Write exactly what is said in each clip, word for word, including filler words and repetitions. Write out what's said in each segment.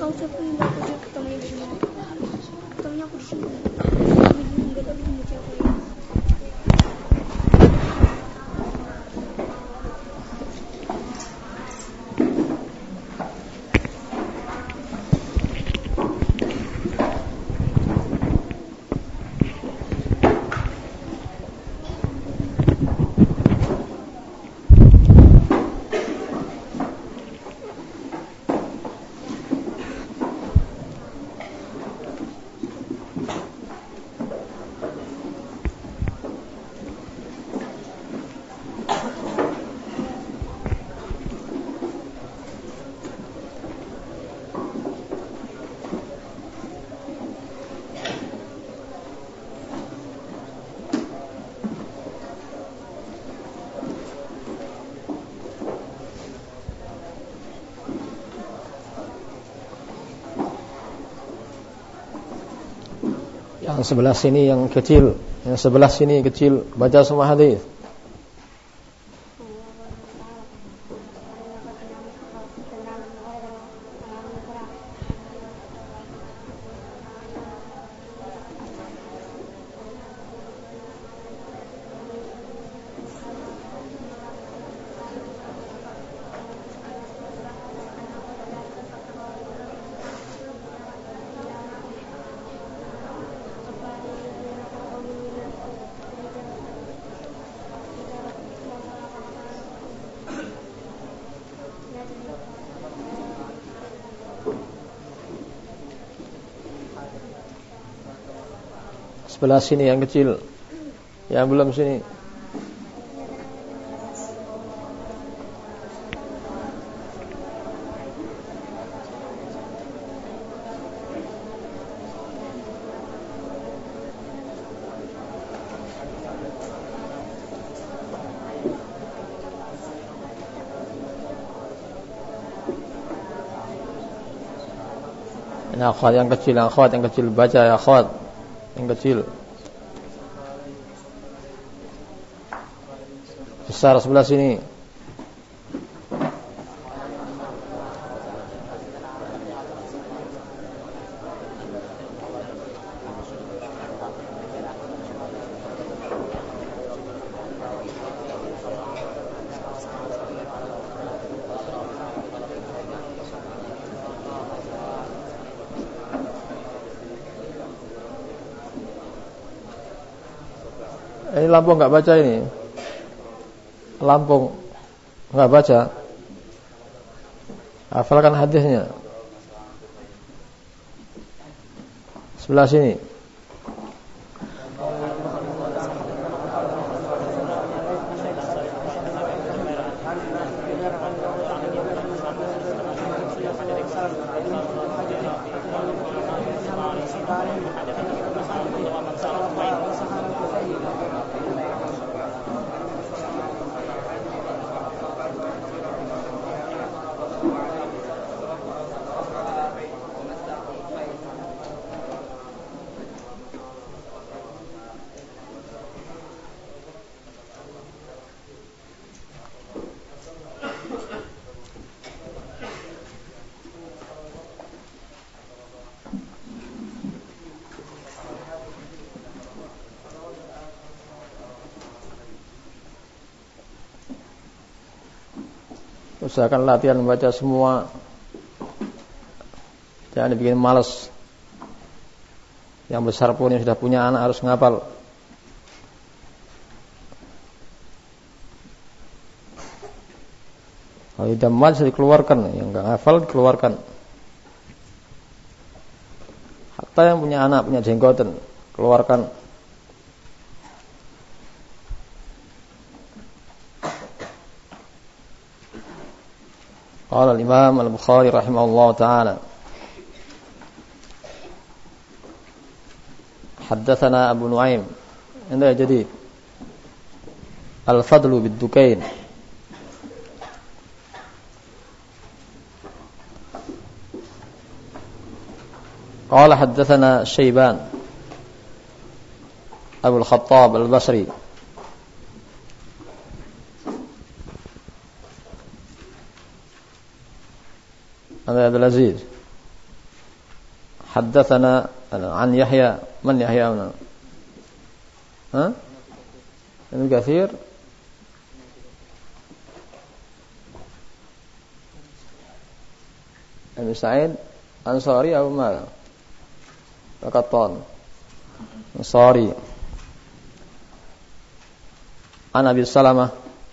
tahu siapa yang baca dia ketemunya di sini. Ketemunya aku di sini. Enggak tahu dia siapa ya. Yang sebelah sini yang kecil, yang sebelah sini kecil, baca semua hadis. Sebelah sini yang kecil, yang belum sini. Ini akhwat yang kecil, akhwat yang kecil baca ya akhwat yang kecil. Besar sebelah sini. Ini Lampung enggak baca ini. Lampung enggak baca. Hafalkan hadisnya. Sebelah sini. Usahakan latihan membaca semua. Jangan dibikin malas. Yang besar pun yang sudah punya anak harus ngapal. Kalau sudah malas dikeluarkan, yang enggak ngafal dikeluarkan. Hatta yang punya anak, punya jenggotan, keluarkan. Qala al-Imam al-Bukhari rahimahullah ta'ala Haddathana Abu Nuaim. Ini jadi Al-Fadlu bid-Dukain. Qala haddathana Syaiban Abu al-Khattab al-Basri. Ada Abdul Aziz. haddatsana an Yahya, man Yahya mana? Hah? Ibnu Katsir. Ibnu Sa'id Ansari atau mana? Al-Qattan Ansari. An Abi Salamah.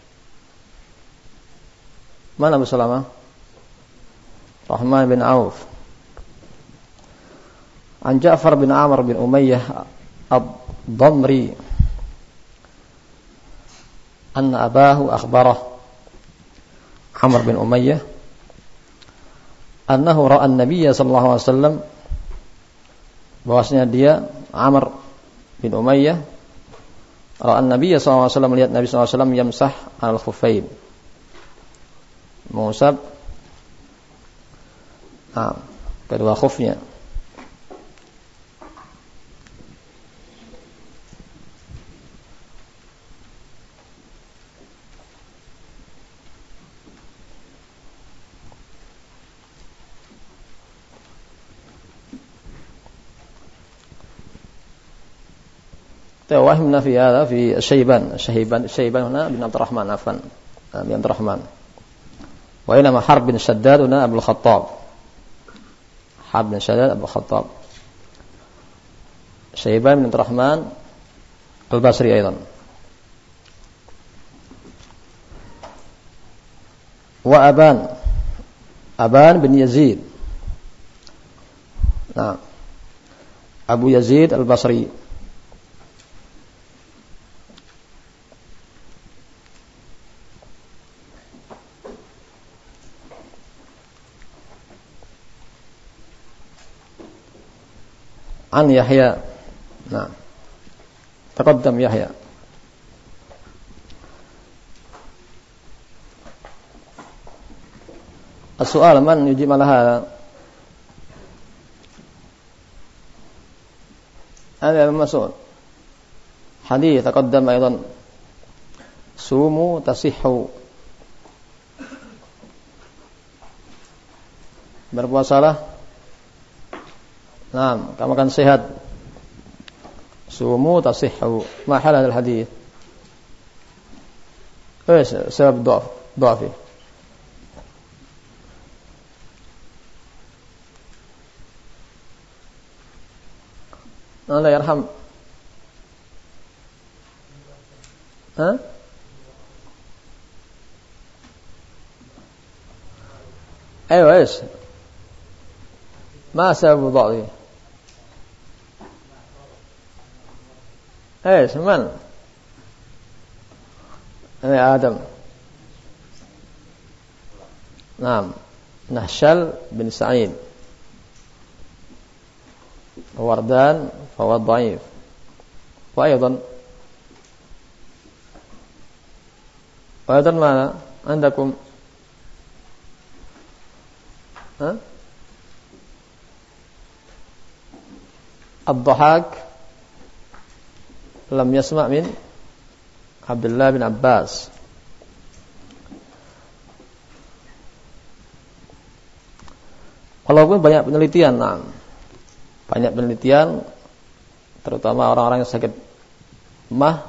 Mana Abu Salamah? Rahman bin Auf. An Ja'far bin Amr bin Umayyah ad-Damri anna abahu akhbarah Amr bin Umayyah annahu ra'a an-nabiy sallallahu alaihi wasallam, bahwasanya dia Amr bin Umayyah ra'a an-nabiy sallallahu alaihi wasallam, melihat Nabi sallallahu alaihi wasallam yamsah al-khuffain, mengusap nah, kedua khufnya. توهمنا في هذا في شيبان شيبان شيبان هنا بن عبد الرحمن عفوا بن عبد الرحمن، وإنما حرب بن شداد هنا أبو الخطاب، حرب بن شداد أبو الخطاب، شيبان بن عبد الرحمن البصري أيضا. وأبان أبان بن يزيد، نعم أبو يزيد البصري. عن يحيى، نعم تقدم يحيى. السؤال من يجيب على هذا؟ هذا المسؤول حديث تقدم أيضا، صوموا تصحوا، berpuasalah nah, kamu akan sehat. Sumu tasihhu. Ma hal hadal hadith? ايش سبب ضعف ضعفه؟ الله يرحم. ها؟ ايوه ايش؟ ما سبب ضعفه؟ ايش من؟ يا آدم. نعم نهشل بن سعيد. وردان فهو ضعيف. وأيضا وأيضا ماذا عندكم؟ ها؟ الضحاك لم يسمع من عبد الله بن عباس. Walaupun banyak penelitian, nah, banyak penelitian, terutama orang-orang yang sakit mah,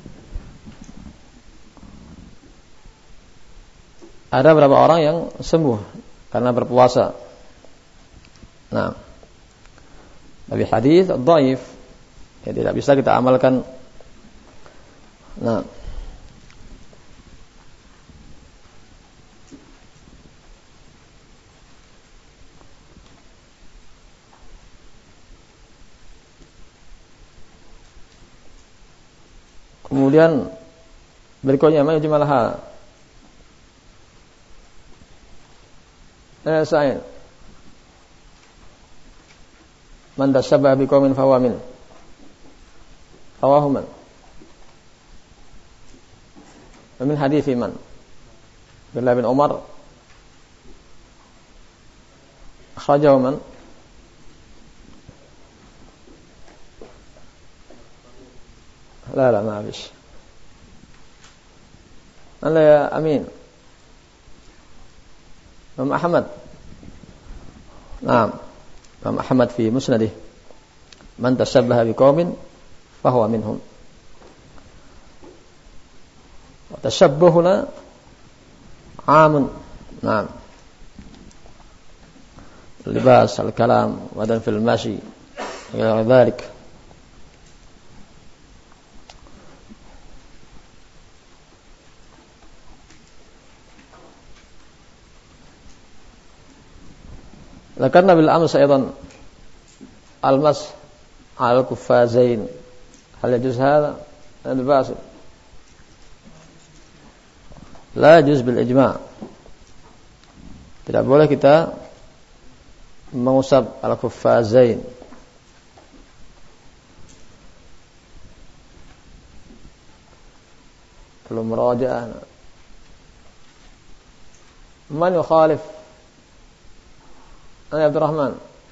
ada beberapa orang yang sembuh karena berpuasa. Nah, tapi hadis dhaif, ya tidak bisa kita amalkan. Nah, kemudian berikutnya ma yujmal hal. Eh Sa'id. Man tashabbaha biqaumin fahuwa min. Rawahu man. Min hadithi man? Abdullah bin Umar. Akhrajahu man? لا لا ما فيش. أنا يا أمين إمام أحمد. نعم Imam Ahmad fi musnadih, man tashabbaha biqaumin fahuwa minhum. Wa tashabbuhuna 'amun. Naam. Libas, al-kalam, wa dan fil mashi, ila dzalik. Lakarna bil amr aidan al-mas al-kuffazain. Hal yajuz hadha? Al-basil. La yajuz bil ijma'. Tidak boleh kita mengusap al-kuffazain. Perlu murajaah. Man yukhalif? Ana Abdul Rahman.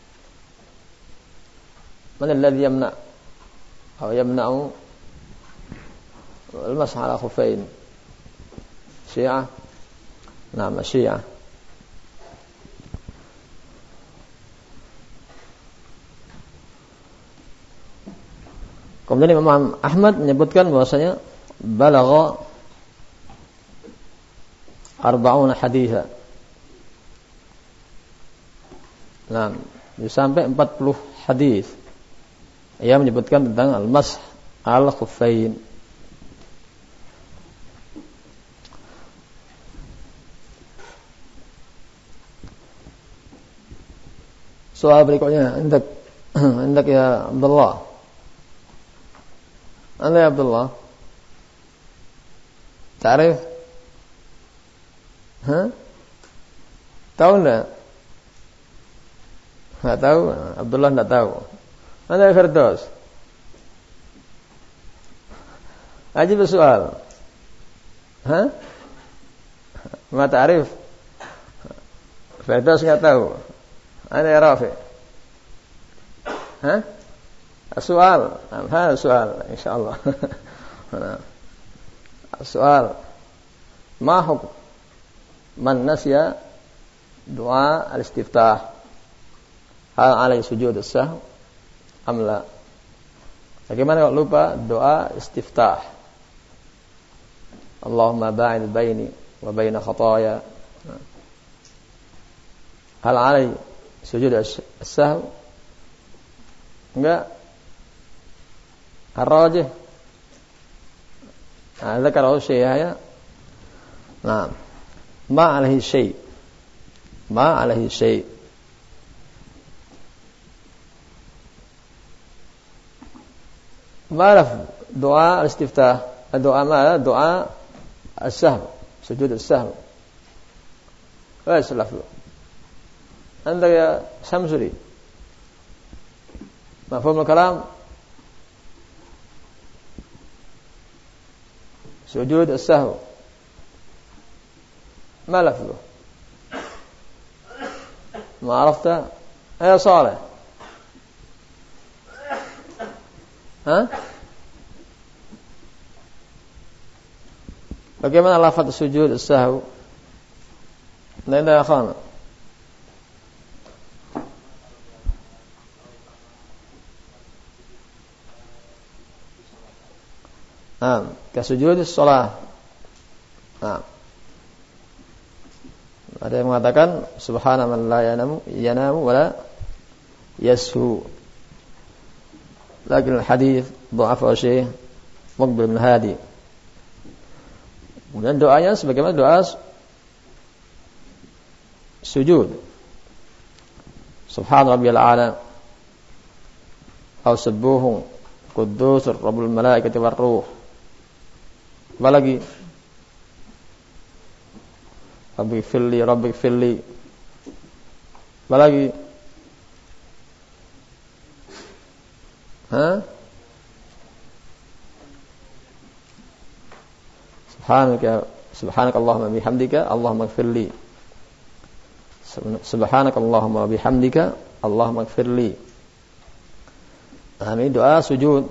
Man alladhi yamna' aw yamna'u al-masah ala khuffayn? Syiah? Naam, Syiah. Kemudian Imam Ahmad menyebutkan bahwasanya balagha arba'una haditha. Nah, sampai empat puluh hadis. Ia menyebutkan tentang al-masah al-khuffain. Soal berikutnya, hendak hendak ya Abdullah. Anda ya Abdullah. Ta'rif? Hah? Tahu enggak? Enggak tahu? Abdullah enggak tahu. Anda ya Firdaus. Ajib soal. Hah? Ma ta'rif? Firdaus enggak tahu. Anda ya Rafi. Hah? Soal, hal soal, insyaallah. Soal, ma hukum man nasiya doa al-istiftah? Hal alai sujud as-sahw am la? Bagaimana kalau lupa doa istiftah? Allahumma ba'id baini wa baina khataaya. Hal alai sujud as-sahw? Enggak. الراجح ذكره الشيخ. نعم ما عليه شيء ما عليه شيء ما لفظ دعاء الاستفتاح الدعاء ما دعاء السهو سجود السهو ليس لفظ. عندك يا شمسري مفهوم الكلام؟ سجود السهو ما لفظه؟ ما عرفت يا صالح؟ ها؟ Bagaimana lafaz sujud as-sahw? Nada ya akhana. Ah, kasujud as-shalah. Nah. Ada yang mengatakan subhana man la yanamu yanamu wala yashu. Lakin al-hadis dha'ifa Syekh Muqbil bin Hadi. Kemudian doanya sebagaimana doa sujud. Subhan rabbiyal a'la. Aw subbuhu quddus rabbul malaikati war ruh. Apa lagi? Rabbi filli, Rabbi filli. Apa lagi? Hah? Subhanaka, subhanakallahumma bihamdika, Allahumma ighfirli. Subhanakallahumma bihamdika, Allahumma ighfirli. Nah, ini doa sujud.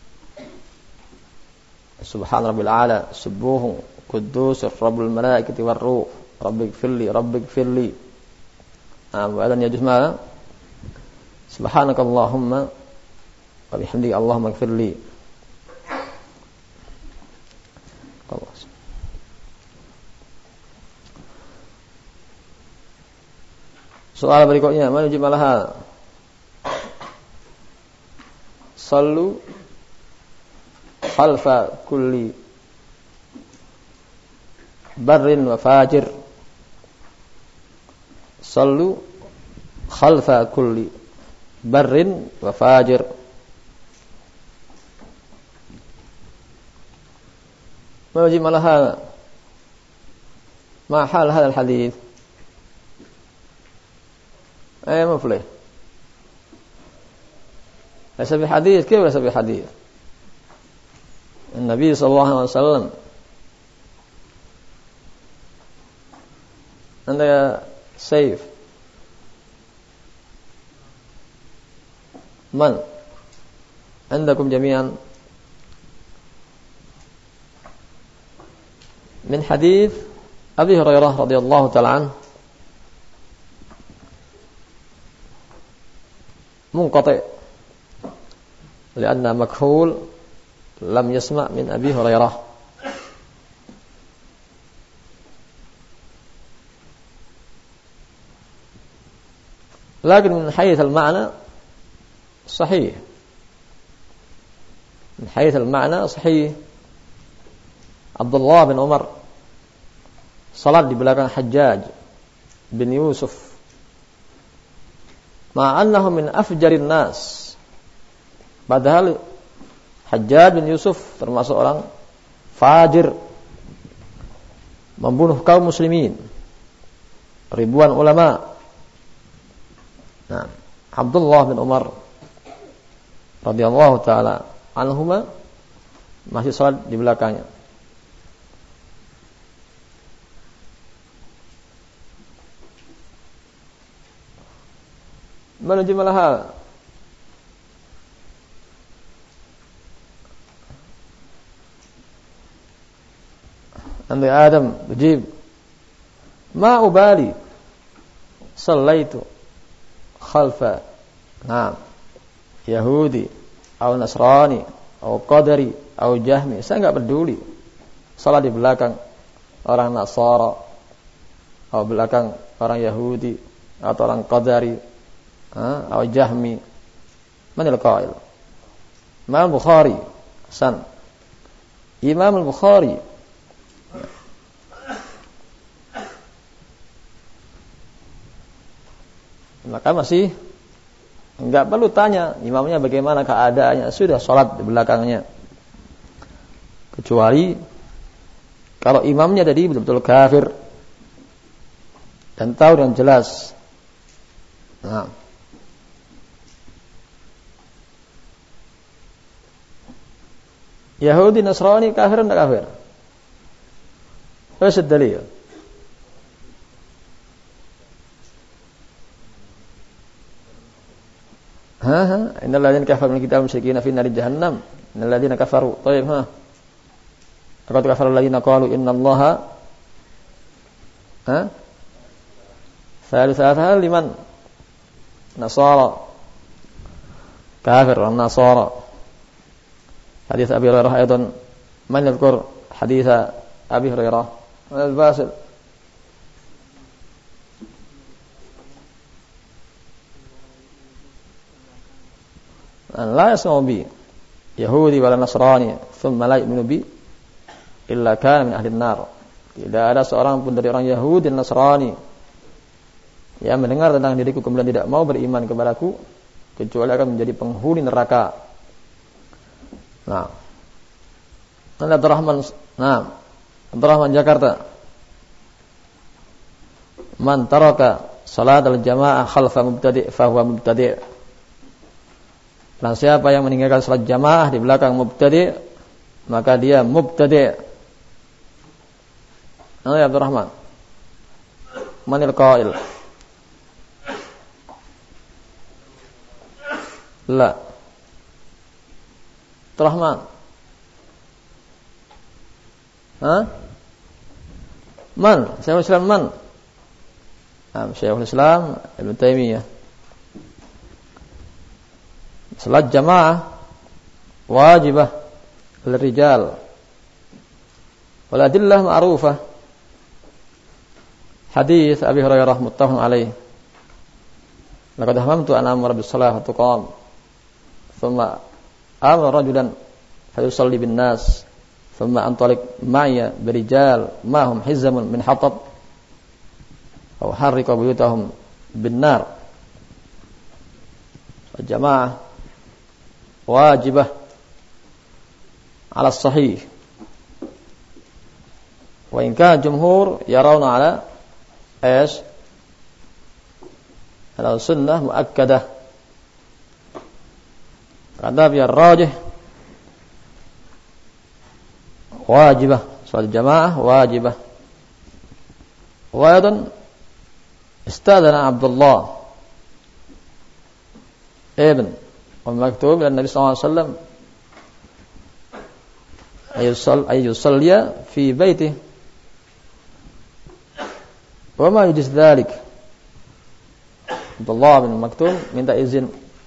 Subhan rabbil a'la, subuhu, quddus, rabbul malaikati war ruh, rabbighfirli, rabbighfirli. Ah, wa adan yajuz ma Subhanakallahumma wa bihamdika Allahumma ighfirli. Soal berikutnya, mana jumlah sallu khalfa kulli barrin wa fajir. Sallu khalfa kulli barrin wa fajir. ما وجه هذا ما حال هذا الحديث أي مفلح ليس بحديث كيف ليس بحديث النبي صلى الله عليه وسلم عندك سيف من عندكم جميعا من حديث أبي هريرة رضي الله تعالى عنه منقطع لأن مكحول لم يسمع من أبي هريرة. لكن من حيث المعنى صحيح من حيث المعنى صحيح. Abdullah bin Umar salat di belakang Hajjaj bin Yusuf ma'annahu min afjarin nas, padahal Hajjaj bin Yusuf termasuk orang fajir, membunuh kaum muslimin, ribuan ulama. Nah, Abdullah bin Umar radhiyallahu taala anhuma masih salat di belakangnya. ما نجم لها عند آدم يجيب ما أبالي صليت خلف نعم يهودي أو نصراني أو قدري أو جهمي, saya enggak peduli salat di belakang orang Nasara atau belakang orang Yahudi atau orang Qadari atau Jahmi. Manil qail? Imam Bukhari. Hasan. Imam Bukhari maka masih enggak perlu tanya imamnya bagaimana keadaannya, sudah salat di belakangnya. Kecuali kalau imamnya tadi betul-betul kafir dan tahu dengan jelas. Nah, Yahudi Nasrani kafir atau kafir? Apa dalil? Ha ha, innal ladzina kafaru min kitab musyrikin fi nari jahannam. Innal ladzina kafaru. Baik, ha. Laqad kafara alladziina qalu innallaha ha? Salisata liman? Nasara. Kafir orang Nasara. Hadis Abi Hurairah أيضا من يذكر حديث أبي هريرة الباسل لا يسمع بي يهودي ولا نصراني ثم لا يؤمن بي إلا كان من أهل النار. Tidak ada seorang pun dari orang Yahudi dan Nasrani yang mendengar tentang diriku kemudian tidak mau beriman kepadaku kecuali akan menjadi penghuni neraka. Nah, Abdurrahman, nah, Abdurrahman Jakarta. Man taraka salat al-jamaah khalfa mubtadi' fa huwa mubtadi'. Dan siapa yang meninggalkan salat jamaah di belakang mubtadi', maka dia mubtadi'. Nah, ya Abdurrahman. Manil qail? La. Rahman. Hah? Man, Syekhul Islam man? Ah, Syekhul Islam Ibnu Taimiyah. salat jamaah wajibah lirijal. Wal adillah ma'rufah. Hadis Abi Hurairah muttafaqun alaih. Laqad hamamtu an amara bis salah tuqam. Thumma amara rajulan fayusalli bin nas. Thumma antaliq ma'ya birijal ma hum hizamun min hatab. Aw harriqa buyutahum bin nar. Jamaah wajibah ala sahih. Wa in kana jumhur yarawna ala ايش على السنة مؤكدة. kata biar rajih wajibah, salat jamaah wajibah. Wa aidan istadana Abdullah ibn Maktum ila Nabi sallallahu alaihi wasallam ayusall ayusalliya fi baitihi. Wa ma yujiz dzalik. Abdullah bin Maktum minta izin,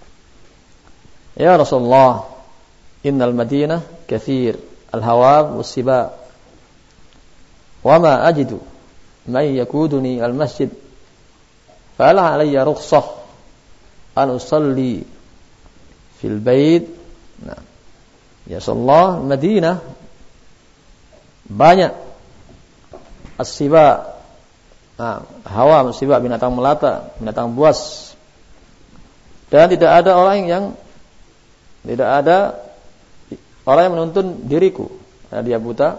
ya Rasulullah, innal Madinah kathir al-hawab was-siba wa ma ajidu man yakuduni al-masjid fa hal alayya rukhsah an usalli fil bait. Nah, ya Rasulullah, Madinah banyak as-siba. Nah, hawa musibah, binatang melata, binatang buas. Dan tidak ada orang yang tidak ada orang yang menuntun diriku karena dia buta.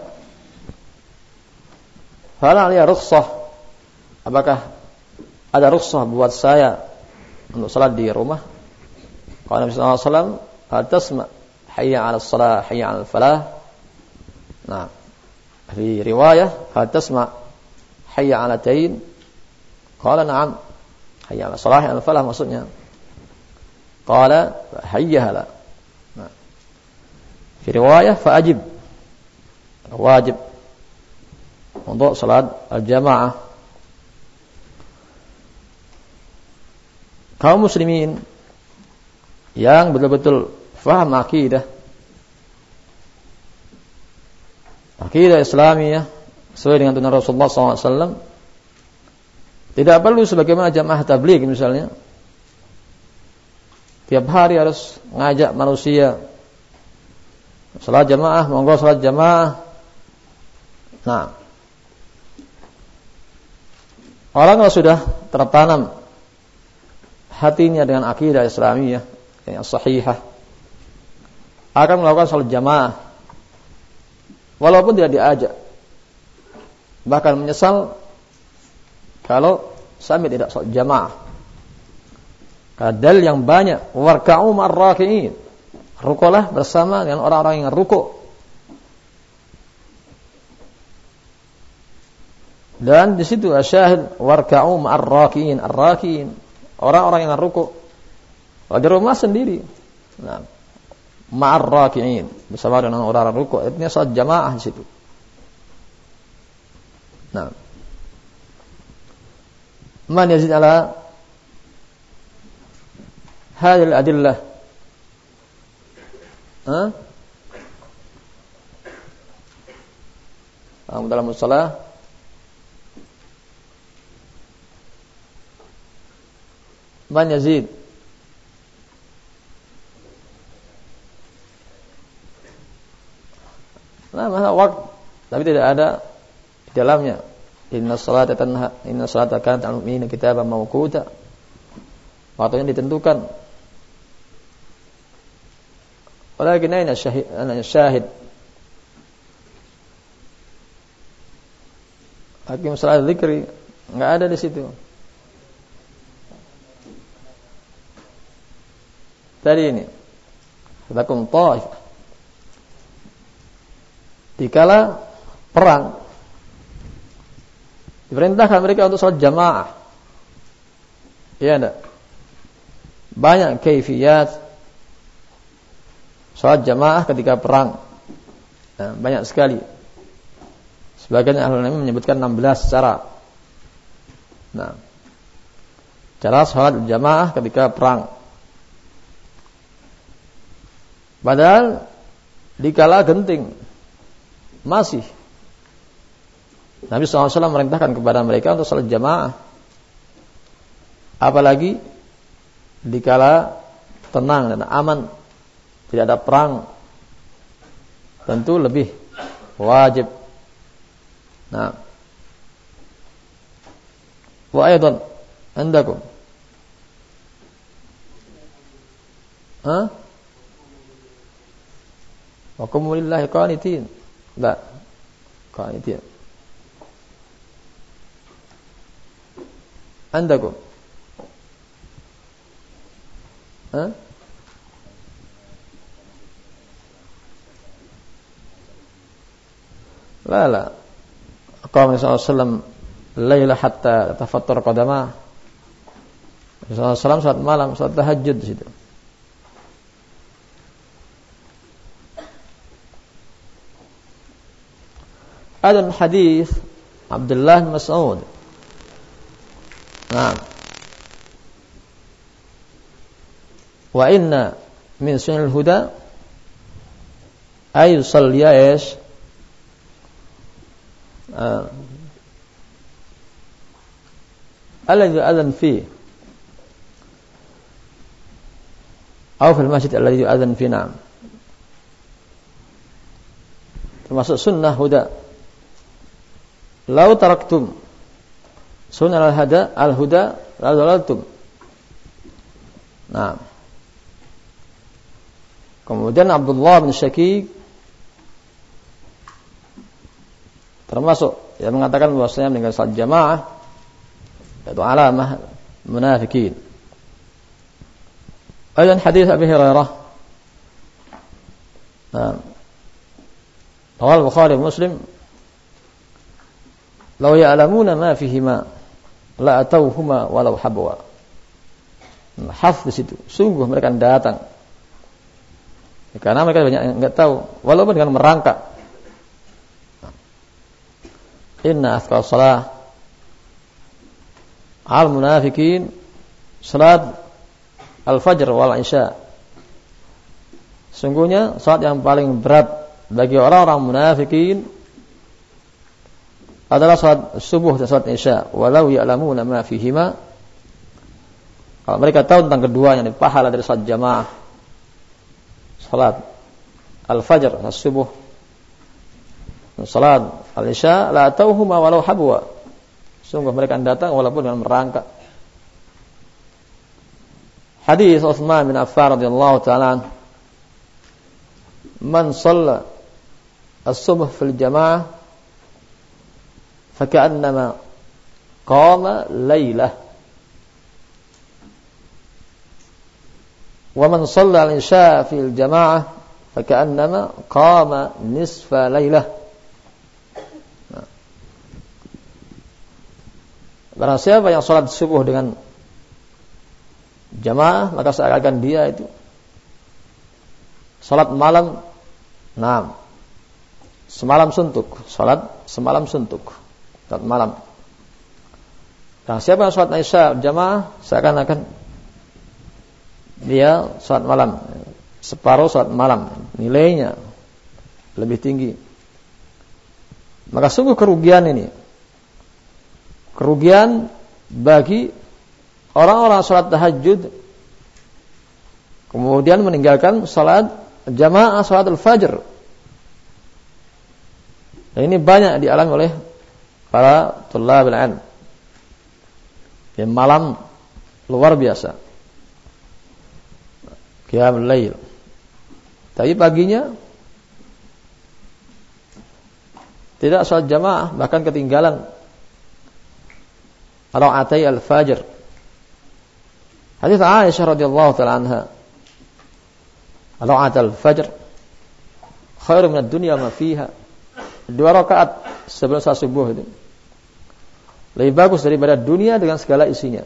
Hal alaiya rukhsah, apakah ada rukhsah buat saya untuk salat di rumah? Qala Nabi sallallahu alaihi wasallam, hal tasma hayya 'ala shalah hayya 'ala falah. Nah, di riwayah hal tasma hayya 'ala tain. Qala na'am. Hayya 'ala shalah hayya 'ala falah maksudnya. Qala hayya hala. Nah. Fi riwayah fa ajib. Wajib untuk salat al-jamaah. Kaum muslimin yang betul-betul faham akidah akidah Islamiyah sesuai dengan tuntunan Rasulullah sallallahu alaihi wasallam, tidak perlu sebagaimana jamaah tabligh misalnya tiap hari harus ngajak manusia salat jamaah, monggo salat jamaah. Nah, orang kalau sudah tertanam hatinya dengan akidah Islamiyah yang sahihah akan melakukan salat jamaah walaupun tidak diajak. Bahkan menyesal kalau sampai tidak salat jamaah. Kadal yang banyak, warka'u ma'ar-raki'in. Rukulah bersama dengan orang-orang yang ruku'. Dan di situ asyahid warka'u ma'ar-raki'in, ar-raki'in, orang-orang yang ruku'. Kalau di rumah sendiri. Nah, ma'ar-raki'in, bersama dengan orang-orang ruku', itu salat jamaah di situ. Nah, man yazid ala hadhihi al-adillah? Ha? Am dalam shalah man yazid? Nah, masa waktu tapi tidak ada di dalamnya. Inna salata tanha, inna salata kanat 'alal mu'minina kitaban mawquta. Waktunya ditentukan. Walakin aina syahid, ana syahid. Hakim salat zikri enggak ada di situ. Tadi ini lakum ta'if. Dikala perang diperintahkan mereka untuk salat jamaah. Iya enggak? Banyak kaifiyat salat jamaah ketika perang. Nah, banyak sekali. Sebagian ahli ilmu menyebutkan enam belas cara. Nah, cara salat jamaah ketika perang. Padahal dikala genting masih Nabi shallallahu alaihi wasallam merintahkan kepada mereka untuk salat jamaah. Apalagi dikala tenang dan aman, tidak ada perang, tentu lebih wajib. Nah, wa aidan andakum ha wa qumu lillahi qanitin la qanitin andakum ha la la qala sallallahu alaihi wasallam laila hatta tafattar qadamah. Sallallahu alaihi wasallam salat malam, salat tahajud di situ. Ada hadis Abdullah bin Mas'ud. Nah. Wa inna min sunnil huda ay yusalliya ish uh, alladhi yu'adhan fi aw fil masjid alladhi yu'adhan fi. Na'am. Termasuk sunnah huda. Lau taraktum sunnah al-hada al-huda la dhalaltum. Nah. Kemudian Abdullah bin Syakik termasuk yang mengatakan bahwasanya meninggal salat jamaah itu alamah munafikin. Ayat hadis Abi Hurairah. Nah. Rawal Bukhari Muslim. Law ya'lamuna ma fihima la atauhuma walau habwa. Haf di situ. Sungguh mereka datang. Ya, karena mereka banyak yang enggak tahu walaupun dengan merangkak. Inna athqal salah al munafikin salat al-fajr wal isya. Sungguhnya salat yang paling berat bagi orang-orang munafikin adalah salat subuh dan salat isya. Walau ya'lamuna ma fihima. Kalau mereka tahu tentang keduanya, pahala dari salat jamaah, salat al-fajr, salat subuh, salat al-isya, la tauhuma walau habwa. Sungguh mereka datang walaupun dengan merangkak. Hadis Utsman bin Affan radhiyallahu ta'ala, man shalla as-subh fil jamaah faka'annama qama lailah wa man shalla al-isya fil jamaah faka'annama qama nisfa lailah. Barang siapa yang salat subuh dengan jamaah, maka seakan dia itu salat malam, nah, semalam suntuk, salat semalam suntuk, salat malam. Dan siapa yang salat isya jamaah, seakan-akan dia salat malam, separuh salat malam, nilainya lebih tinggi. Maka sungguh kerugian ini. Kerugian bagi orang-orang salat tahajud kemudian meninggalkan salat jamaah salat al-fajr. Dan ini banyak dialami oleh para thulabul ilm. Yang malam luar biasa. Qiyamul lail. Tapi paginya tidak salat jamaah, bahkan ketinggalan raka'atai al-fajr. Hadis Aisyah radhiyallahu ta'ala anha, raka'at al-fajr khairu min ad-dunya ma fiha. Dua rakaat sebelum salat subuh itu lebih bagus daripada dunia dengan segala isinya.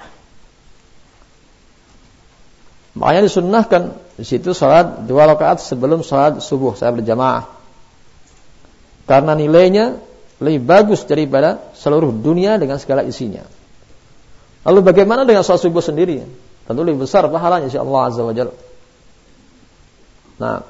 Makanya disunnahkan di situ salat dua rakaat sebelum salat subuh, salat berjamaah. Karena nilainya lebih bagus daripada seluruh dunia dengan segala isinya. Lalu bagaimana dengan salat subuh sendiri? Tentu lebih besar pahalanya insya Allah azza wa jalla. Nah,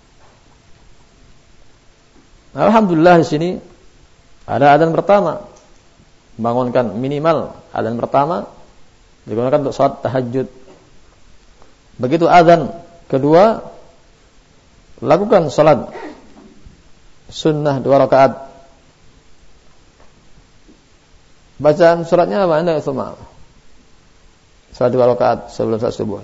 alhamdulillah di sini ada adzan pertama, bangunkan minimal adzan pertama digunakan untuk salat tahajud. Begitu adzan kedua, lakukan salat sunnah dua rakaat. Bacaan suratnya apa Anda semua? Salat dua rakaat sebelum salat subuh.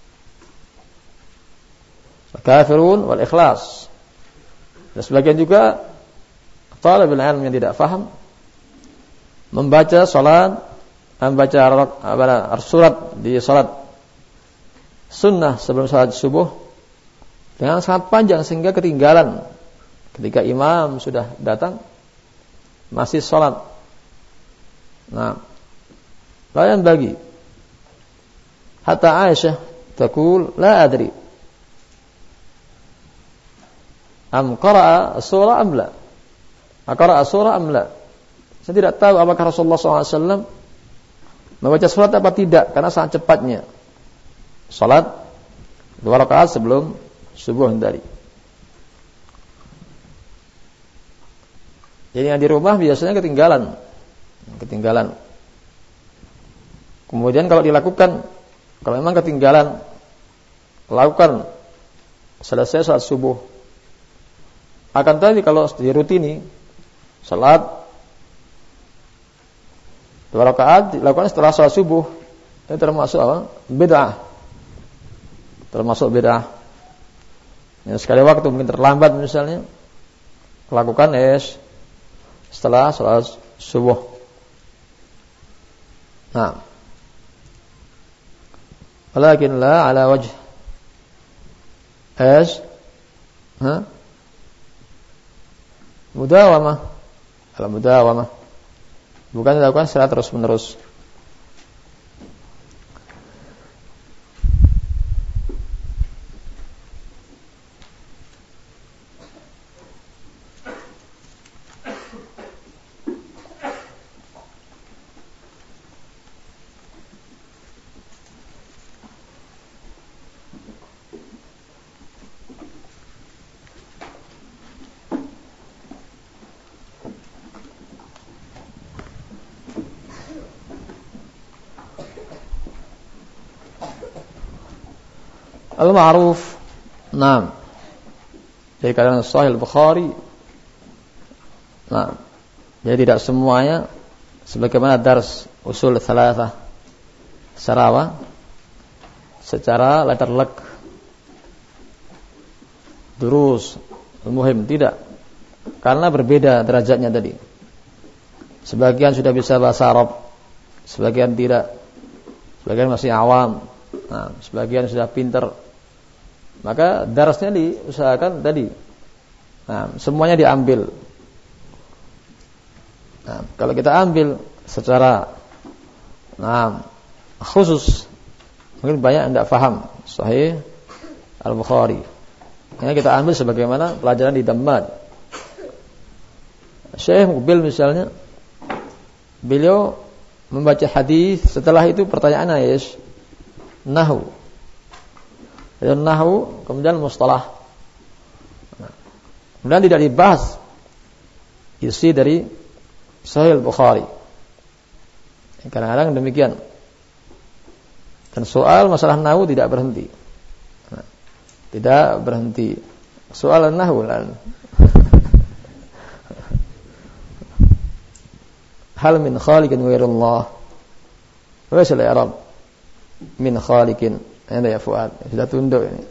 Kafirun wal Ikhlas. Dan sebagian juga talibul ilm yang tidak faham membaca salat, membaca surat di salat sunnah sebelum salat subuh dengan sangat panjang sehingga ketinggalan ketika imam sudah datang masih salat. Nah, layan bagi hatta Aisyah taqul la adri am qara'a surah am la, qara'a surah am la. Saya tidak tahu apakah Rasulullah sallallahu alaihi wasallam membaca surat apa tidak, karena sangat cepatnya salat dua rakaat sebelum subuh tadi. Jadi yang di rumah biasanya ketinggalan ketinggalan. Kemudian kalau dilakukan, kalau memang ketinggalan, lakukan selesai salat subuh. Akan tadi kalau dirutini salat dua rakaat dilakukan setelah salat subuh, itu termasuk apa? Bid'ah. Termasuk bid'ah. Ya, sekali waktu mungkin terlambat misalnya, lakukan es setelah salat subuh. Nah, walakin la ala wajh es, ha? Mudawamah, ala mudawamah, bukan dilakukan secara terus menerus. Al-ma'ruf. Naam. Jadi kadang Sahih Bukhari. Nah, jadi tidak semuanya sebagaimana dars usul thalathah secara apa? Secara letterlek. Durus muhim tidak. Karena berbeda derajatnya tadi. Sebagian sudah bisa bahasa Arab, sebagian tidak. Sebagian masih awam. Nah, sebagian sudah pintar. Maka darasnya diusahakan tadi. Nah, semuanya diambil. Nah, kalau kita ambil secara nah, khusus, mungkin banyak yang tidak faham Sahih Al-Bukhari. Hanya kita ambil sebagaimana pelajaran di Dammad. Syekh Muqbil misalnya, beliau membaca hadis, setelah itu pertanyaannya yes, nahwu. Dan nahwu, kemudian mustalah. Nah, kemudian tidak dibahas isi dari Sahih Bukhari. Kadang-kadang demikian. Dan soal masalah nahwu tidak berhenti. Nah, tidak berhenti. Soal nahwu lan. Hal min khaliqin ghairullah. Wa sal i'rab min khaliqin. Anda ya Fuad, sudah tunduk ini.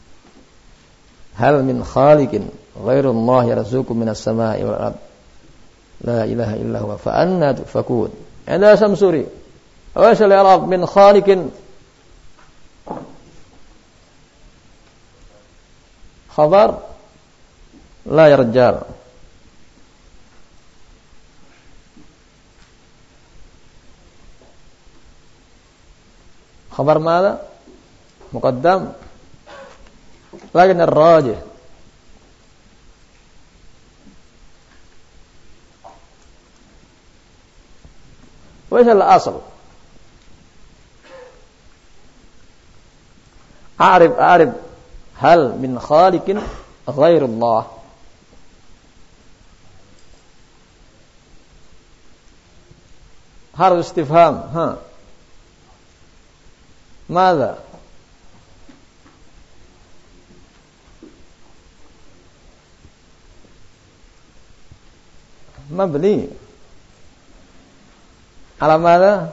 Hal min khaliqin ghairullah yarzuqu minas samai wal ard. La ilaha illa huwa fa anna tufakun. Anda Samsuri. Wa sal i'rab min khaliqin. Khabar la yarjar. Khabar mana? مقدم لكن الراجح وإيش الأصل؟ أعرف أعرف hal min khaliqin ghairullah. Harus istifham. Ha. Mada? Mabni. Ala mada?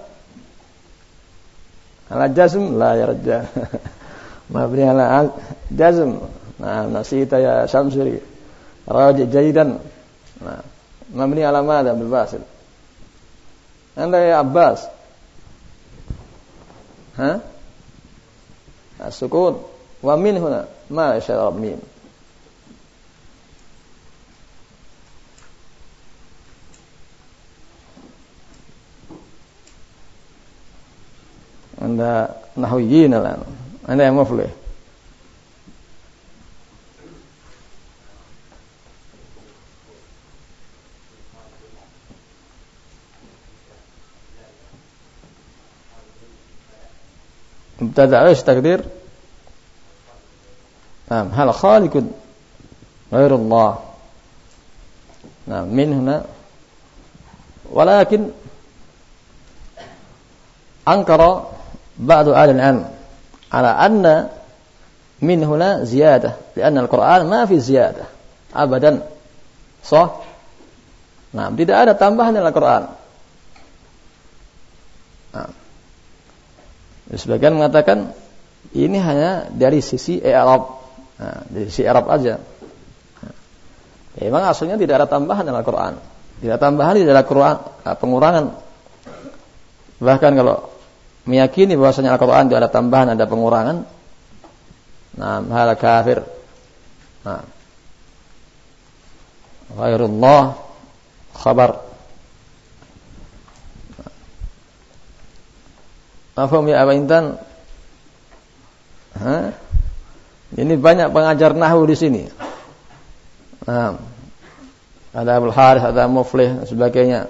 Ala jazm? La yarja. Mabni ala jazm. Nah, nasita ya Syamsuri. Raji jaydan. Nah, mabni ala mada bil basil. Anda ya Abbas. Ha? As-sukun wa min huna ma syarab mim. Anda nahwiyin lan. Anda yang muflih. مبتدأ ايش تقدير؟ نعم هل خالق غير الله. نعم من هنا ولكن أنكر بعض أهل العلم على أن من هنا زيادة لأن القرآن ما في زيادة أبدا صح؟ نعم tidak ada tambahan dalam Al-Quran. Nah. Sebagian mengatakan ini hanya dari sisi i'rab, nah, dari sisi i'rab aja. Nah, ya, memang aslinya tidak ada tambahan dalam Al-Quran, tidak tambahan, tidak ada Quran, pengurangan. Bahkan kalau meyakini bahwasanya Al-Quran itu ada tambahan, ada pengurangan, nah, hal kafir. Nah, ghairullah khabar. Mafhum ya Aba Intan? Hah? Ini banyak pengajar nahwu di sini. Nah, ada Abdul Harith, ada Muflih dan sebagainya.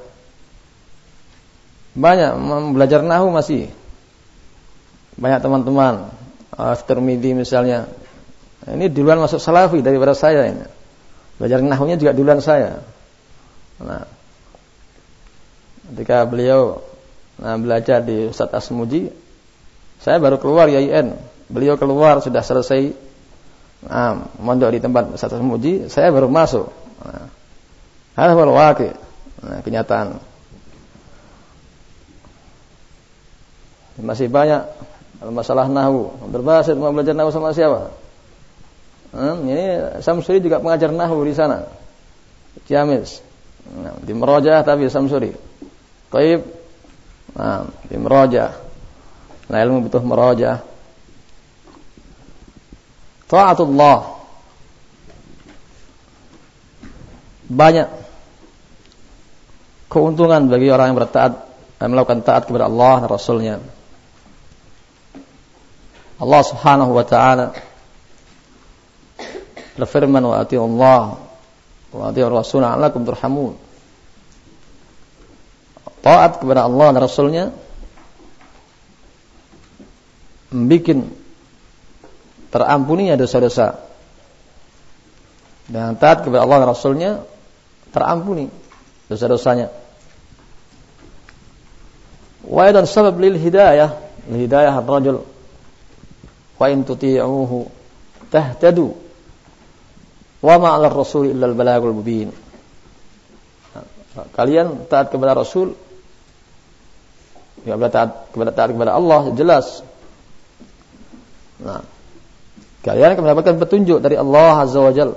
Banyak belajar nahwu masih. Banyak teman-teman, At-Tirmidzi misalnya. Ini duluan masuk Salafi daripada saya ini. Belajar nahwunya juga duluan saya. Nah, ketika beliau nah, belajar di Ustaz Asmuji, saya baru keluar Y I N. Beliau keluar sudah selesai nah, mondok di tempat Ustaz Asmuji, saya baru masuk. Nah, hal wal waqi', nah, kenyataan. Masih banyak masalah nahwu. Berbasis mau belajar nahwu sama siapa? Hmm, ini Samsuri juga pengajar nahwu di sana. Jamis. Nah, di Merojah tapi Samsuri. Taib. Nah, di merojah. Nah, ilmu butuh merojah. Ta'atullah. Banyak keuntungan bagi orang yang bertaat dan melakukan taat kepada Allah dan Rasulnya. Allah Subhanahu wa ta'ala berfirman, wa ati'u Allah wa ati'u Rasul la'allakum turhamun. Taat kepada Allah dan Rasulnya membuat terampuninya dosa-dosa. Dan taat kepada Allah dan Rasulnya terampuni dosa-dosanya. Wa aidan sabab lil hidayah, lil hidayah ar-rajul wa in tuti'uhu tahtadu wa ma 'ala ar-rasul illa al-balagul mubin. Kalian taat kepada Rasul, ya taat kepada taat kepada Allah jelas. Nah, kalian akan mendapatkan petunjuk dari Allah Azza wa Jalla.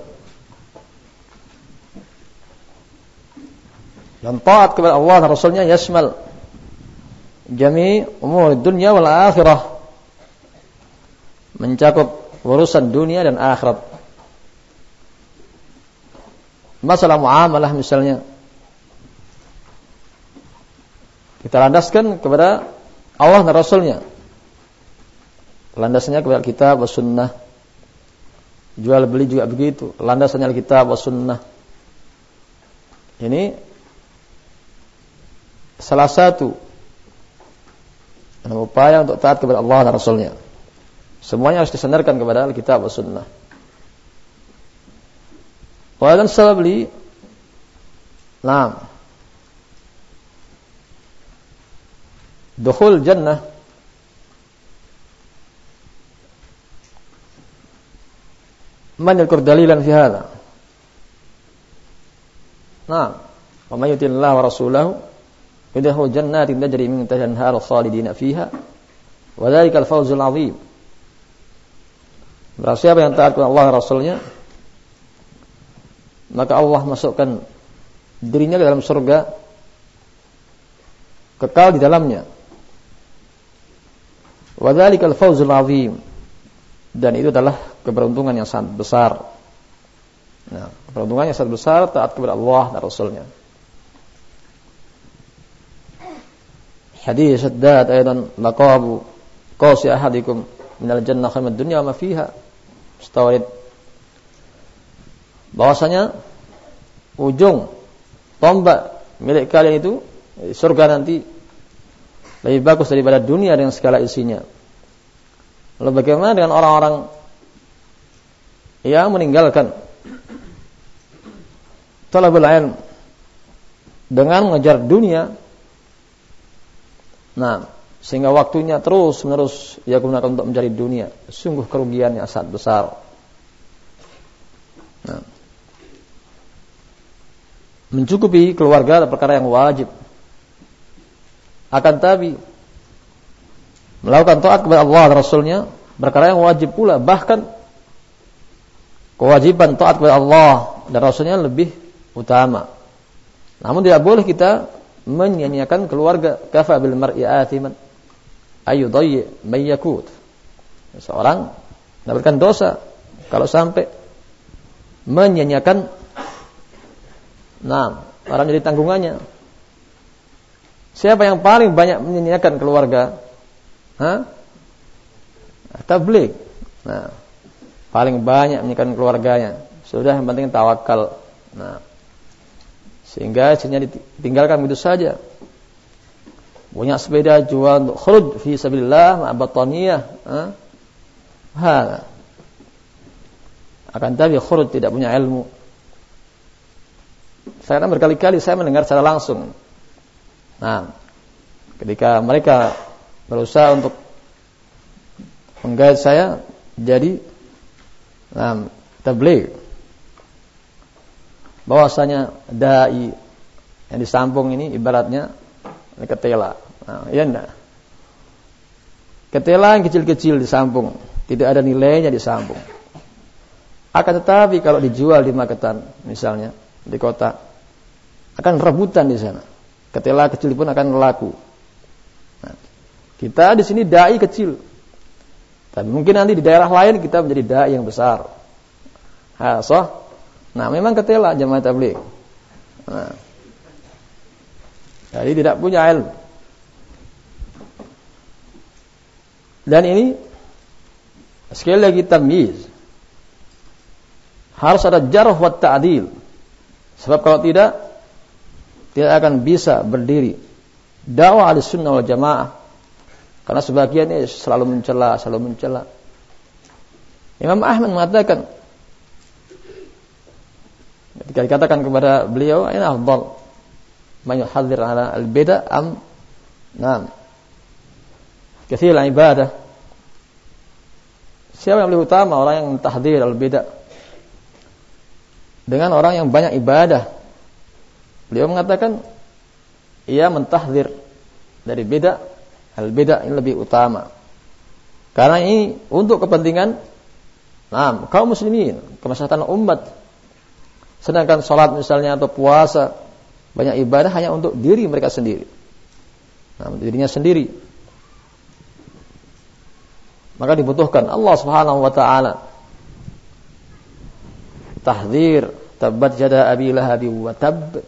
Dan taat kepada Allah dan Rasulnya yashmal jami' umur dunia wal akhirah, mencakup urusan dunia dan akhirat. Masalah muamalah misalnya, kita landaskan kepada Allah dan Rasulnya. Landasannya kepada kitab wa sunnah. Jual beli juga begitu. Landasannya kitab wa sunnah. Ini salah satu upaya untuk taat kepada Allah dan Rasulnya. Semuanya harus disandarkan kepada Alkitab dan Sunnah. Wa dan sabab li Naam dukhul jannah man yadhkur dalilan fi hadha. Naam, wa may yuti'illah wa rasulahu yudkhilhu jannatin tajri min tahtiha al-anhar khalidina fiha wa dzalikal fawzul 'adzim. Berarti siapa yang taat kepada Allah dan Rasulnya, maka Allah masukkan dirinya ke dalam surga, kekal di dalamnya. Wa dzalikal fawzul 'adzim, dan itu adalah keberuntungan yang sangat besar. Nah, keberuntungan yang sangat besar taat kepada Allah dan Rasulnya. Hadis Shaddad aidan laqabu qawsi ahadikum minal jannah khairud dunya wa ma fiha. Mustawrid. Bahwasanya ujung tombak milik kalian itu surga nanti lebih bagus daripada dunia dengan segala isinya. Lalu bagaimana dengan orang-orang yang meninggalkan talabul ilm dengan mengejar dunia, nah sehingga waktunya terus menerus ia gunakan untuk mencari dunia, sungguh kerugian yang sangat besar. Nah, mencukupi keluarga adalah perkara yang wajib. Akan tapi melakukan taat kepada Allah dan Rasulnya perkara yang wajib pula. Bahkan kewajiban taat kepada Allah dan Rasulnya lebih utama. Namun tidak boleh kita menyia-nyiakan keluarga. Kafa bil mar'i athiman ayudayyi may yakut. Seorang mendapatkan dosa kalau sampai menyia-nyiakan nah orang jadi tanggungannya. Siapa yang paling banyak menyia-nyiakan keluarga? Hah? Tabligh. Nah, paling banyak menyia-nyiakan keluarganya. Sudah yang penting tawakal. Nah, sehingga istrinya ditinggalkan begitu saja. Punya sepeda jual untuk khurud fi sabilillah ma bataniyah. Ha. Akan tapi khurud tidak punya ilmu. Saya kan berkali-kali saya mendengar secara langsung. Nah, ketika mereka berusaha untuk menggait saya jadi nah, tabligh, bahwasanya dai yang disambung ini ibaratnya ketela. Nah, ya enggak? Ketela yang kecil-kecil disambung, tidak ada nilainya disambung. Akan tetapi kalau dijual di Magetan misalnya, di kota, akan rebutan di sana. Ketela kecil pun akan laku. Nah, kita di sini dai kecil, tapi mungkin nanti di daerah lain kita menjadi dai yang besar. Ha, so, nah memang ketela jamaah tabligh. Nah, jadi tidak punya ilmu. Dan ini sekali lagi tamyiz. Harus ada jarh wa ta'dil. Sebab kalau tidak, tidak akan bisa berdiri dakwah Ahlussunnah wal Jamaah. Karena sebagian ini selalu mencela, selalu mencela. Imam Ahmad mengatakan, ketika dikatakan kepada beliau, "Aina afdal man yuhadzir ala al-bid'ah am nam kathir al-ibadah?" Siapa yang lebih utama, orang yang tahdzir al-bid'ah dengan orang yang banyak ibadah? Beliau mengatakan ia mentahdzir dari bid'ah, al-bid'ah ini lebih utama. Karena ini untuk kepentingan nah, kaum muslimin, kemaslahatan umat. Sedangkan salat misalnya atau puasa, banyak ibadah hanya untuk diri mereka sendiri. Nah, dirinya sendiri. Maka dibutuhkan Allah Subhanahu wa taala tahdzir, tabbat yada abi lahab wa tab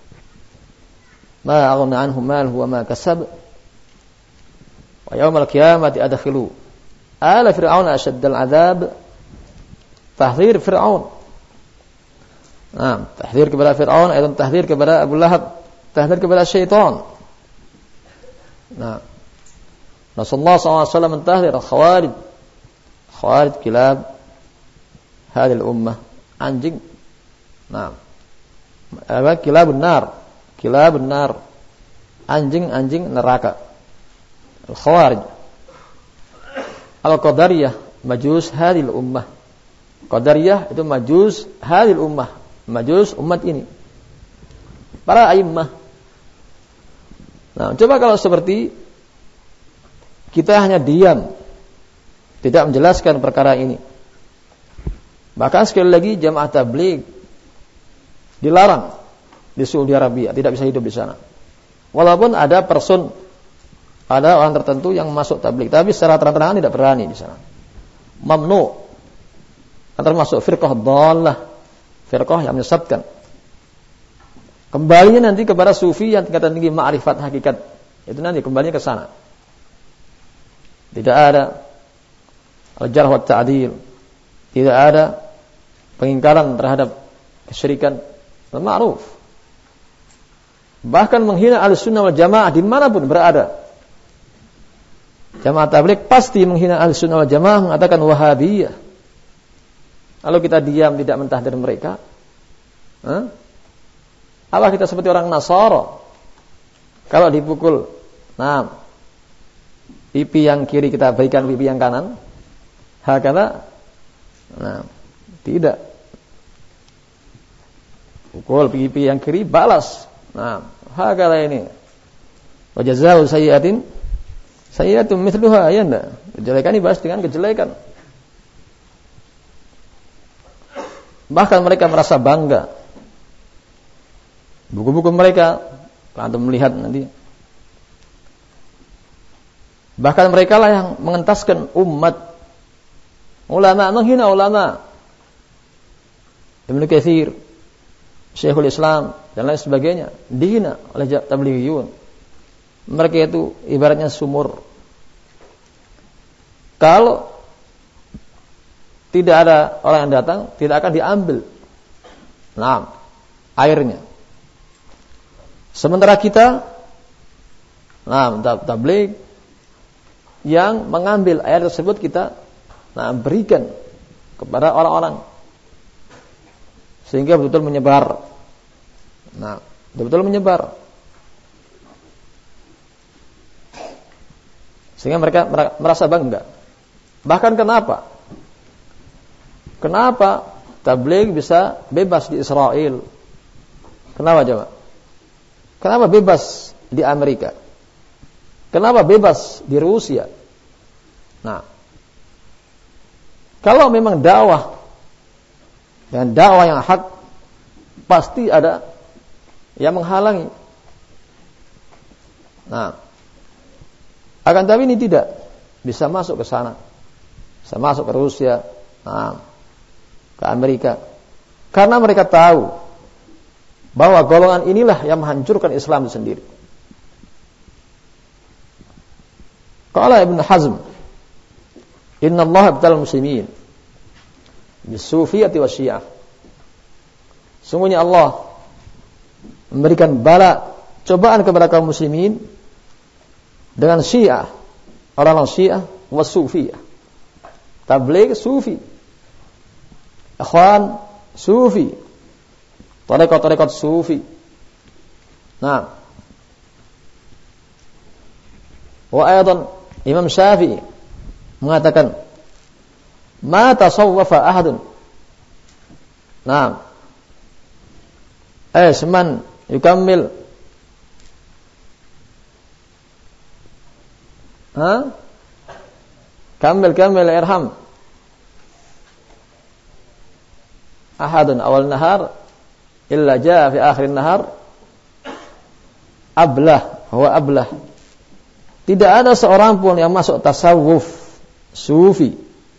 ma aghna anhu maluhu wa ma kasab wa yaumal qiyamati adkhilu ala fir'auna ashaddal adzab. Tahdzir Fir'aun. Nah, tahdzir kepada Fir'aun, ayat tahdzir kepada Abu Lahab, tahdzir kepada syaitan. Nah, Rasulullah sallallahu alaihi wasallam mentahdzir al-khawarij Khawarij kilab hadil ummah, anjing. Nah, apa kilabun nar, kilabun nar, anjing-anjing neraka. Al-Khawarij. Al-Qadariyah majus hadil ummah. Qadariyah itu majus hadil ummah, majus umat ini. Para a'immah. Nah, coba kalau seperti kita hanya diam, tidak menjelaskan perkara ini. Bahkan sekali lagi jamaah tabligh dilarang di Saudi Arabia, tidak bisa hidup di sana. Walaupun ada person, ada orang tertentu yang masuk tabligh, tapi secara terang-terangan tidak berani di sana. Mamnu. Termasuk firqah dhallah, firqah yang menyesatkan. Kembalinya nanti kepada sufi yang tingkatan tinggi ma'rifat hakikat. Itu nanti kembalinya ke sana. Tidak ada al-jarh wa ta'dil. Tidak ada pengingkaran terhadap kesyirikan. Ma'ruf. Bahkan menghina Ahlussunnah wal Jamaah dimanapun berada. Jamaah tabligh pasti menghina Ahlussunnah wal Jamaah, mengatakan Wahabiyah. Lalu kita diam tidak mentahdir mereka. Hah? Apa kita seperti orang Nasara? Kalau dipukul, nah, pipi yang kiri kita berikan pipi yang kanan. Hakala, nah, tidak. Pukul pipi yang kiri balas. Nah, hakala ini. Wa jazaa'u sayyi'atin sayyi'atun mithluha, ya enggak? Kejelekan dibalas dengan kejelekan. Bahkan mereka merasa bangga. Buku-buku mereka, antum melihat nanti. Bahkan mereka lah yang mengentaskan umat. Ulama menghina ulama. Ibnu Katsir, Syekhul Islam dan lain sebagainya dihina oleh tablighiyun. Mereka itu ibaratnya sumur. Kalau tidak ada orang yang datang, tidak akan diambil. Nah, airnya. Sementara kita, nah, tabligh yang mengambil air tersebut kita, nah, berikan kepada orang-orang sehingga betul-betul menyebar. Nah, betul-betul menyebar. Sehingga mereka merasa bangga. Bahkan kenapa? Kenapa tabligh bisa bebas di Israel? Kenapa coba? Kenapa bebas di Amerika? Kenapa bebas di Rusia? Nah, kalau memang dakwah dan dakwah yang hak, pasti ada yang menghalangi. Nah, akan tapi ini tidak bisa masuk ke sana, bisa masuk ke Rusia, nah, ke Amerika, karena mereka tahu bahwa golongan inilah yang menghancurkan Islam itu sendiri. Qala Ibnu Hazm, "Inna Allah ibtalal muslimin bis-sufiyyati wasyiah." Sungguhnya Allah memberikan bala, cobaan kepada kaum muslimin dengan Syiah, orang-orang Syiah was-sufiyah. Tabligh sufi, ikhwan sufi, tarekat-tarekat sufi. Nah, wa aidan Imam Syafi'i mengatakan, ma tasawwafa ahadun. Nah, eh seman yukammil, ha? Kamil kamil irham. Ahadun awal nahar illa jaa fi akhir nahar ablah, huwa ablah. Tidak ada seorang pun yang masuk tasawuf sufi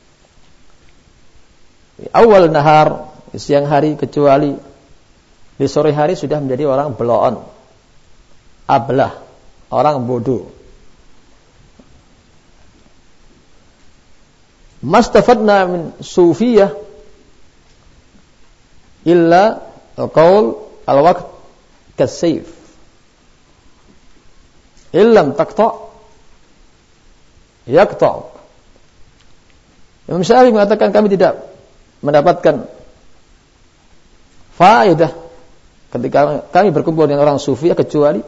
di awal nahar, di siang hari, kecuali di sore hari sudah menjadi orang beloon, ablah, orang bodoh. Mastafadna min sufiyah illa qaul al-waqt kas-sayf illam taqta' yaqta'. Imam Syafi'i mengatakan kami tidak mendapatkan faedah ketika kami berkumpul dengan orang sufi kecuali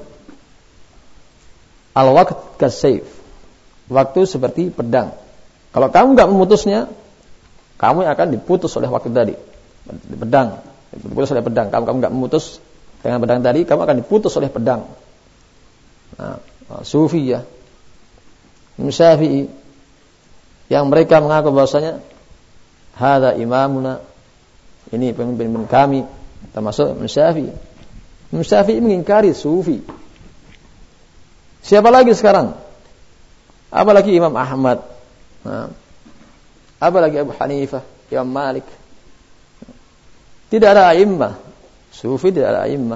al-waqt kasayf, waktu seperti pedang. Kalau kamu enggak memutusnya, kamu akan diputus oleh waktu tadi. Pedang, diputus oleh pedang. Kamu kamu enggak memutus dengan pedang tadi, kamu akan diputus oleh pedang. Nah, sufi ya, Imam Syafi'i yang mereka mengaku bahwasanya hada imamuna, ini pemimpin kami, termasuk Imam Syafi'i. Imam Syafi'i mengingkari sufi. Siapa lagi sekarang? Apalagi Imam Ahmad, nah, apalagi Abu Hanifah, Imam Malik. Tidak ada a'immah sufi, tidak ada a'immah.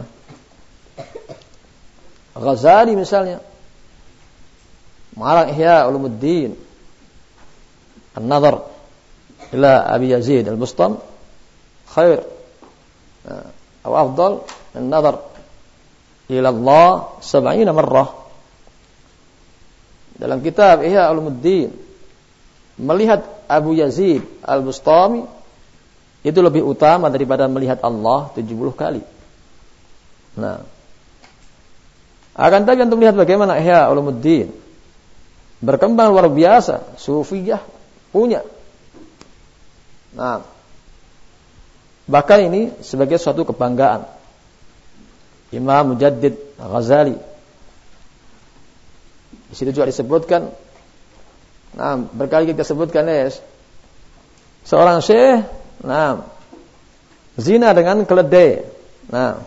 Ghazali misalnya, mengarang Ihya Ulumuddin, An-Nadhr ila Abi Yazid Al-Bustam khair atau afdal An-Nadhr ila Allah sab'ina marrah. Dalam kitab Ihya Ulumuddin, melihat Abu Yazid Al-Bustami itu lebih utama daripada melihat Allah tujuh puluh kali. Nah, akan tapi untuk melihat bagaimana Ihya Ulumuddin berkembang luar biasa, sufiyah punya. Nah, bahkan ini sebagai suatu kebanggaan. Imam Mujaddid Ghazali, di situ juga disebutkan, nah, berkali kita sebutkan ya, seorang syekh, nah, zina dengan keledai. Nah,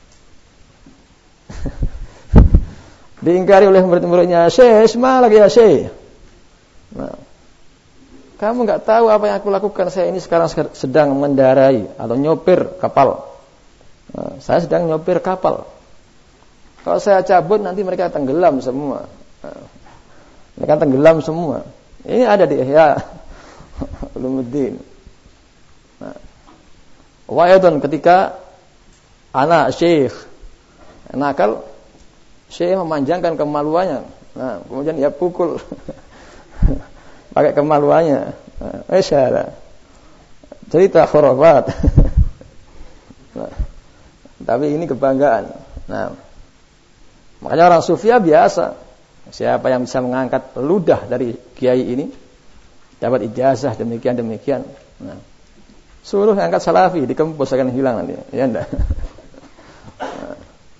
diingkari oleh murid-muridnya, syekh, isma lagi ya syekh. Nah, kamu enggak tahu apa yang aku lakukan, saya ini sekarang sedang mendarai atau nyopir kapal. Nah, saya sedang nyopir kapal. Kalau saya cabut nanti mereka tenggelam semua. Nah, mereka tenggelam semua. Ini ada di Ihya Ulumuddin. Nah, wa'idun ketika anak syekh nakal, syekh memanjangkan kemaluannya. Nah, kemudian ia pukul pakai kemaluannya. Nah, isyara. Cerita khurafat. Nah, tapi ini kebanggaan. Nah, makanya orang sufia biasa, siapa yang bisa mengangkat ludah dari kiai ini dapat ijazah demikian demikian. Nah, suruh angkat salafi di kampus akan hilang nanti. Ya enggak? Nah.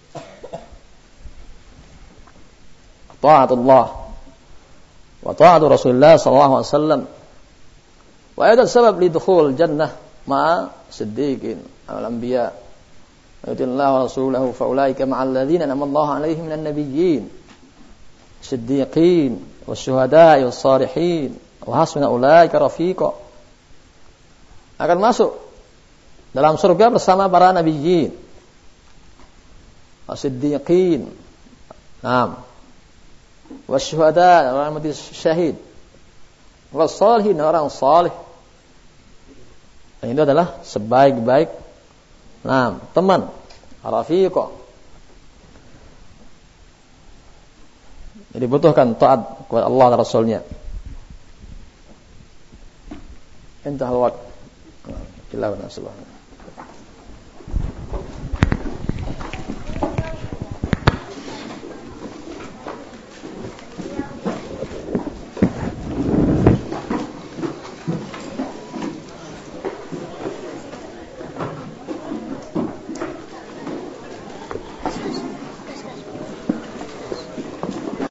Ta'atullah wa ta'atu Rasulullah sallallahu alaihi wasallam wa hadha sabab li dukhul jannah ma'a siddiqin al-anbiya. Alhamdulillah wa rasulahu fa ulaika ma'al ladzina an'ama Allahu 'alaihim minan nabiyyin siddiqin wasyuhada'i was-shalihin wa hasuna ulaika rafiqa. Akan masuk dalam surga bersama para nabiyyin, as-siddiqin, naam, wasyuhada, orang mati syahid, was-shalihin, orang salih. Dan itu adalah sebaik-baik, naam, teman, rafiqa. Jadi butuhkan taat kepada Allah dan Rasulnya. Intahal waqt. Illa wa subhanahu.